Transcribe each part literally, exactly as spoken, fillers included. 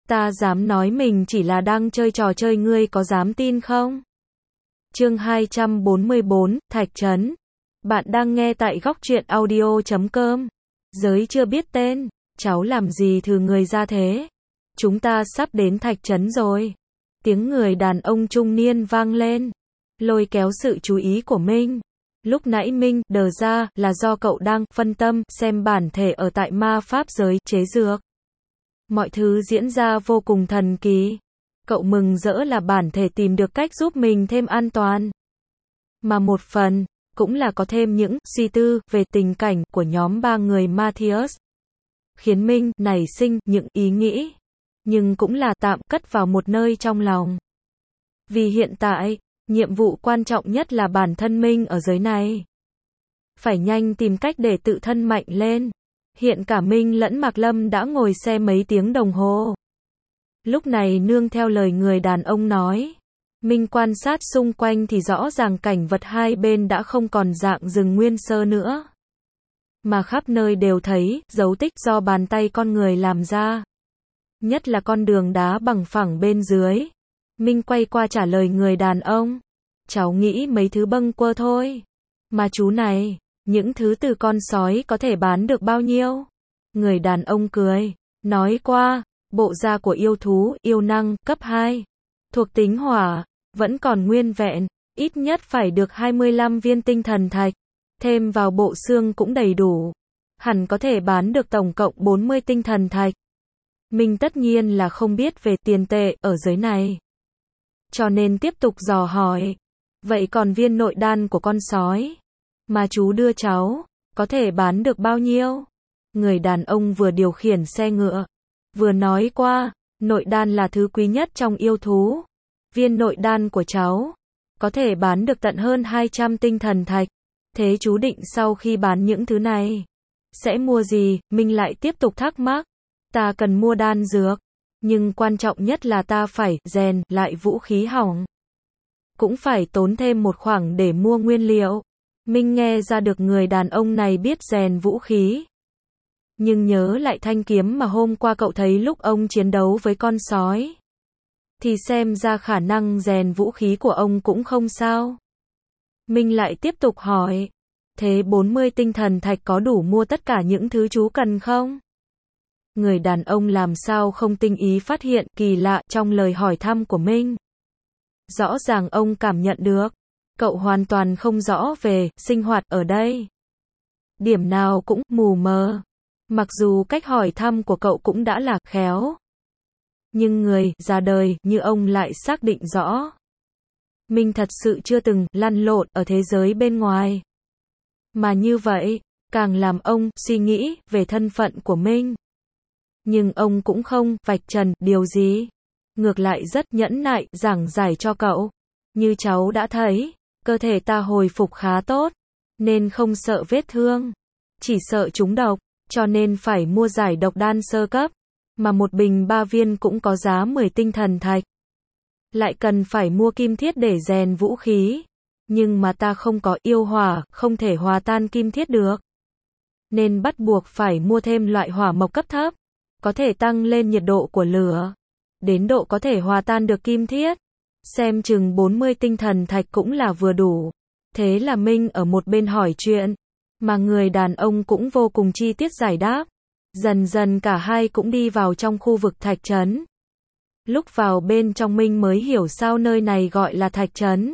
Ta dám nói mình chỉ là đang chơi trò chơi, ngươi có dám tin không? Chương hai trăm bốn mươi bốn, Thạch Trấn. Bạn đang nghe tại góc truyện audio chấm com. Giới chưa biết tên, cháu làm gì thừ người ra thế? Chúng ta sắp đến Thạch Trấn rồi. Tiếng người đàn ông trung niên vang lên, lôi kéo sự chú ý của Minh. Lúc nãy Minh đờ ra là do cậu đang phân tâm xem bản thể ở tại ma pháp giới chế dược. Mọi thứ diễn ra vô cùng thần kỳ. Cậu mừng rỡ là bản thể tìm được cách giúp mình thêm an toàn. Mà một phần, cũng là có thêm những suy tư về tình cảnh của nhóm ba người Matthias. Khiến Minh nảy sinh những ý nghĩ, nhưng cũng là tạm cất vào một nơi trong lòng. Vì hiện tại, nhiệm vụ quan trọng nhất là bản thân Minh ở giới này. Phải nhanh tìm cách để tự thân mạnh lên. Hiện cả Minh lẫn Mạc Lâm đã ngồi xe mấy tiếng đồng hồ. Lúc này nương theo lời người đàn ông nói, Minh quan sát xung quanh thì rõ ràng cảnh vật hai bên đã không còn dạng rừng nguyên sơ nữa. Mà khắp nơi đều thấy dấu tích do bàn tay con người làm ra. Nhất là con đường đá bằng phẳng bên dưới. Minh quay qua trả lời người đàn ông. Cháu nghĩ mấy thứ bâng quơ thôi. Mà chú này, những thứ từ con sói có thể bán được bao nhiêu? Người đàn ông cười, nói qua, bộ da của yêu thú, yêu năng, cấp hai. Thuộc tính hỏa, vẫn còn nguyên vẹn, ít nhất phải được hai mươi lăm viên tinh thần thạch. Thêm vào bộ xương cũng đầy đủ. Hẳn có thể bán được tổng cộng bốn mươi tinh thần thạch. Mình tất nhiên là không biết về tiền tệ ở giới này. Cho nên tiếp tục dò hỏi. Vậy còn viên nội đan của con sói mà chú đưa cháu, có thể bán được bao nhiêu? Người đàn ông vừa điều khiển xe ngựa, vừa nói qua, nội đan là thứ quý nhất trong yêu thú. Viên nội đan của cháu, có thể bán được tận hơn hai trăm tinh thần thạch. Thế chú định sau khi bán những thứ này, sẽ mua gì? Minh lại tiếp tục thắc mắc. Ta cần mua đan dược, nhưng quan trọng nhất là ta phải rèn lại vũ khí hỏng. Cũng phải tốn thêm một khoản để mua nguyên liệu. Minh nghe ra được người đàn ông này biết rèn vũ khí. Nhưng nhớ lại thanh kiếm mà hôm qua cậu thấy lúc ông chiến đấu với con sói. Thì xem ra khả năng rèn vũ khí của ông cũng không sao. Minh lại tiếp tục hỏi. Thế bốn mươi tinh thần thạch có đủ mua tất cả những thứ chú cần không? Người đàn ông làm sao không tinh ý phát hiện kỳ lạ trong lời hỏi thăm của Minh. Rõ ràng ông cảm nhận được, cậu hoàn toàn không rõ về sinh hoạt ở đây. Điểm nào cũng mù mờ. Mặc dù cách hỏi thăm của cậu cũng đã là khéo. Nhưng người già đời như ông lại xác định rõ. Minh thật sự chưa từng lăn lộn ở thế giới bên ngoài. Mà như vậy, càng làm ông suy nghĩ về thân phận của Minh. Nhưng ông cũng không vạch trần điều gì. Ngược lại rất nhẫn nại giảng giải cho cậu. Như cháu đã thấy, cơ thể ta hồi phục khá tốt, nên không sợ vết thương. Chỉ sợ trúng độc, cho nên phải mua giải độc đan sơ cấp. Mà một bình ba viên cũng có giá mười tinh thần thạch. Lại cần phải mua kim thiết để rèn vũ khí. Nhưng mà ta không có yêu hỏa, không thể hòa tan kim thiết được. Nên bắt buộc phải mua thêm loại hỏa mộc cấp thấp. Có thể tăng lên nhiệt độ của lửa. Đến độ có thể hòa tan được kim thiết. Xem chừng bốn mươi tinh thần thạch cũng là vừa đủ. Thế là Minh ở một bên hỏi chuyện. Mà người đàn ông cũng vô cùng chi tiết giải đáp. Dần dần cả hai cũng đi vào trong khu vực Thạch Trấn. Lúc vào bên trong Minh mới hiểu sao nơi này gọi là Thạch Trấn.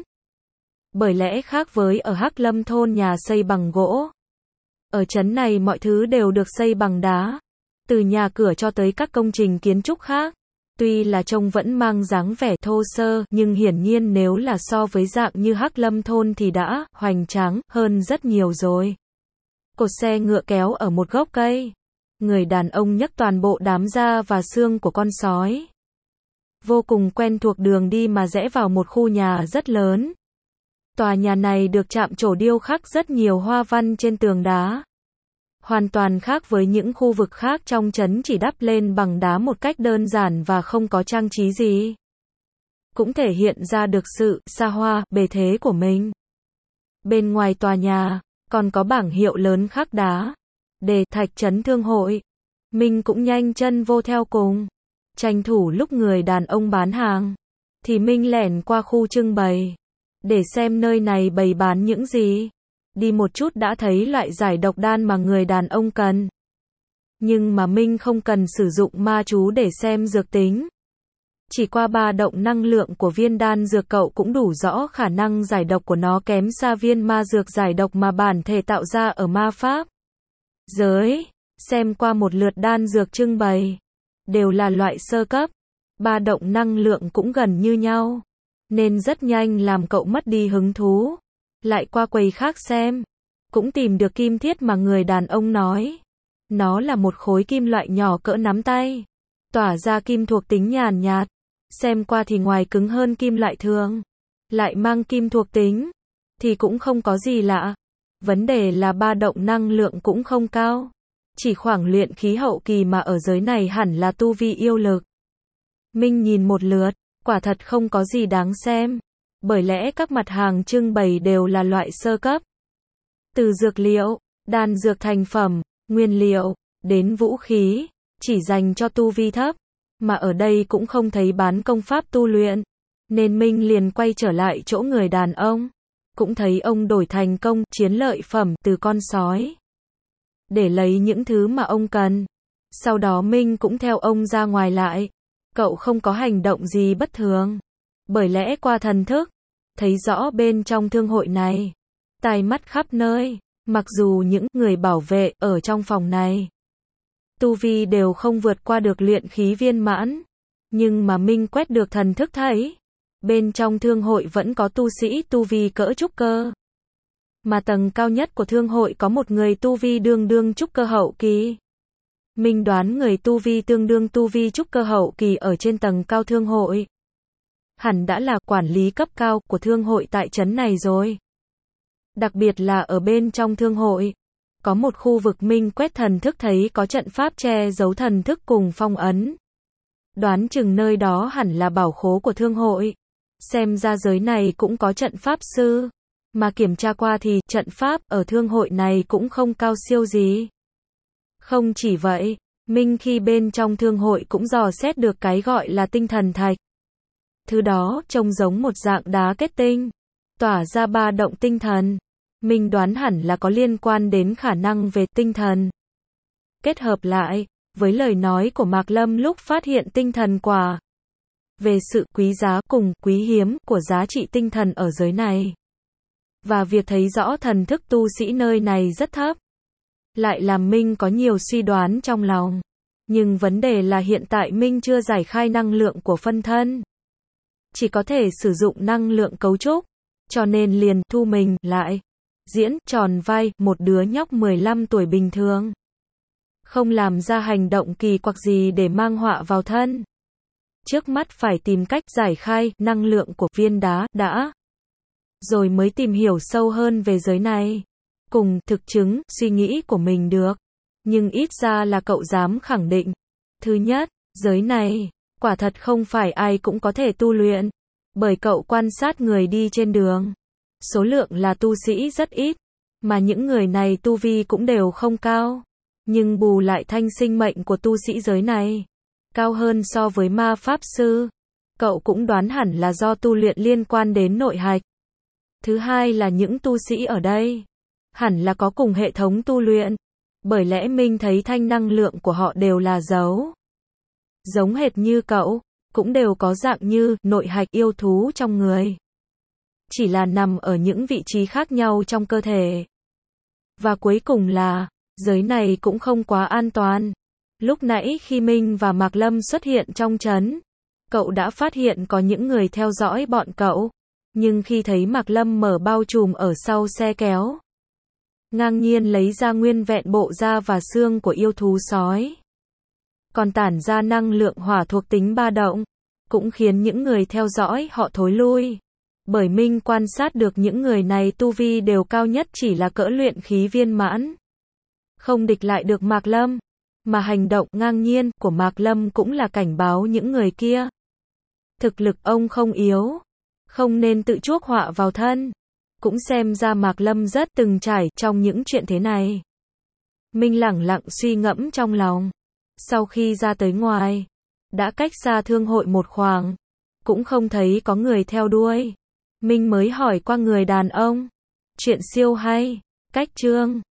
Bởi lẽ khác với ở Hắc Lâm thôn nhà xây bằng gỗ. Ở trấn này mọi thứ đều được xây bằng đá. Từ nhà cửa cho tới các công trình kiến trúc khác. Tuy là trông vẫn mang dáng vẻ thô sơ, nhưng hiển nhiên nếu là so với dạng như Hắc Lâm thôn thì đã hoành tráng hơn rất nhiều rồi. Cột xe ngựa kéo ở một gốc cây. Người đàn ông nhấc toàn bộ đám da và xương của con sói. Vô cùng quen thuộc đường đi mà rẽ vào một khu nhà rất lớn. Tòa nhà này được chạm trổ điêu khắc rất nhiều hoa văn trên tường đá. Hoàn toàn khác với những khu vực khác trong trấn chỉ đắp lên bằng đá một cách đơn giản và không có trang trí gì. Cũng thể hiện ra được sự xa hoa, bề thế của mình. Bên ngoài tòa nhà, còn có bảng hiệu lớn khắc đá. Đề Thạch Trấn Thương hội. Mình cũng nhanh chân vô theo cùng. Tranh thủ lúc người đàn ông bán hàng, thì Minh lẻn qua khu trưng bày, để xem nơi này bày bán những gì. Đi một chút đã thấy loại giải độc đan mà người đàn ông cần. Nhưng mà Minh không cần sử dụng ma chú để xem dược tính. Chỉ qua ba động năng lượng của viên đan dược cậu cũng đủ rõ khả năng giải độc của nó kém xa viên ma dược giải độc mà bản thể tạo ra ở ma pháp giới. Xem qua một lượt đan dược trưng bày, đều là loại sơ cấp, ba động năng lượng cũng gần như nhau, nên rất nhanh làm cậu mất đi hứng thú. Lại qua quầy khác xem, cũng tìm được kim thiết mà người đàn ông nói. Nó là một khối kim loại nhỏ cỡ nắm tay, tỏa ra kim thuộc tính nhàn nhạt. Xem qua thì ngoài cứng hơn kim loại thường, lại mang kim thuộc tính, thì cũng không có gì lạ. Vấn đề là ba động năng lượng cũng không cao. Chỉ khoảng luyện khí hậu kỳ mà ở giới này hẳn là tu vi yêu lực. Minh nhìn một lượt, quả thật không có gì đáng xem. Bởi lẽ các mặt hàng trưng bày đều là loại sơ cấp. Từ dược liệu, đan dược thành phẩm, nguyên liệu, đến vũ khí, chỉ dành cho tu vi thấp. Mà ở đây cũng không thấy bán công pháp tu luyện. Nên Minh liền quay trở lại chỗ người đàn ông. Cũng thấy ông đổi thành công, chiến lợi phẩm từ con sói, để lấy những thứ mà ông cần. Sau đó Minh cũng theo ông ra ngoài lại. Cậu không có hành động gì bất thường. Bởi lẽ qua thần thức, thấy rõ bên trong thương hội này, tai mắt khắp nơi. Mặc dù những người bảo vệ ở trong phòng này, tu vi đều không vượt qua được luyện khí viên mãn. Nhưng mà Minh quét được thần thức thấy, bên trong thương hội vẫn có tu sĩ tu vi cỡ trúc cơ. Mà tầng cao nhất của thương hội có một người tu vi đương đương trúc cơ hậu kỳ. Minh đoán người tu vi tương đương tu vi trúc cơ hậu kỳ ở trên tầng cao thương hội, hẳn đã là quản lý cấp cao của thương hội tại trấn này rồi. Đặc biệt là ở bên trong thương hội, có một khu vực Minh quét thần thức thấy có trận pháp che giấu thần thức cùng phong ấn. Đoán chừng nơi đó hẳn là bảo khố của thương hội. Xem ra giới này cũng có trận pháp sư. Mà kiểm tra qua thì trận pháp ở thương hội này cũng không cao siêu gì. Không chỉ vậy, Minh khi bên trong thương hội cũng dò xét được cái gọi là tinh thần thạch. Thứ đó trông giống một dạng đá kết tinh, tỏa ra ba động tinh thần. Minh đoán hẳn là có liên quan đến khả năng về tinh thần. Kết hợp lại với lời nói của Mạc Lâm lúc phát hiện tinh thần quả, về sự quý giá cùng quý hiếm của giá trị tinh thần ở giới này, và việc thấy rõ thần thức tu sĩ nơi này rất thấp, lại làm Minh có nhiều suy đoán trong lòng. Nhưng vấn đề là hiện tại Minh chưa giải khai năng lượng của phân thân, chỉ có thể sử dụng năng lượng cấu trúc, cho nên liền thu mình lại, diễn tròn vai một đứa nhóc mười lăm tuổi bình thường, không làm ra hành động kỳ quặc gì để mang họa vào thân. Trước mắt phải tìm cách giải khai năng lượng của viên đá đã, rồi mới tìm hiểu sâu hơn về giới này, cùng thực chứng suy nghĩ của mình được. Nhưng ít ra là cậu dám khẳng định, thứ nhất, giới này quả thật không phải ai cũng có thể tu luyện. Bởi cậu quan sát người đi trên đường, số lượng là tu sĩ rất ít, mà những người này tu vi cũng đều không cao. Nhưng bù lại thanh sinh mệnh của tu sĩ giới này cao hơn so với ma pháp sư. Cậu cũng đoán hẳn là do tu luyện liên quan đến nội hạch. Thứ hai là những tu sĩ ở đây hẳn là có cùng hệ thống tu luyện. Bởi lẽ Minh thấy thanh năng lượng của họ đều là dấu giống hệt như cậu, cũng đều có dạng như nội hạch yêu thú trong người, chỉ là nằm ở những vị trí khác nhau trong cơ thể. Và cuối cùng là, giới này cũng không quá an toàn. Lúc nãy khi Minh và Mạc Lâm xuất hiện trong trấn, cậu đã phát hiện có những người theo dõi bọn cậu. Nhưng khi thấy Mạc Lâm mở bao trùm ở sau xe kéo, ngang nhiên lấy ra nguyên vẹn bộ da và xương của yêu thú sói, còn tản ra năng lượng hỏa thuộc tính ba động, cũng khiến những người theo dõi họ thối lui. Bởi Minh quan sát được những người này tu vi đều cao nhất chỉ là cỡ luyện khí viên mãn, không địch lại được Mạc Lâm. Mà hành động ngang nhiên của Mạc Lâm cũng là cảnh báo những người kia. Thực lực ông không yếu, không nên tự chuốc họa vào thân. Cũng xem ra Mạc Lâm rất từng trải trong những chuyện thế này. Minh lẳng lặng suy ngẫm trong lòng. Sau khi ra tới ngoài, Đã cách xa thương hội một khoảng, cũng không thấy có người theo đuôi. Minh mới hỏi qua người đàn ông. Chuyện siêu hay. Cách chương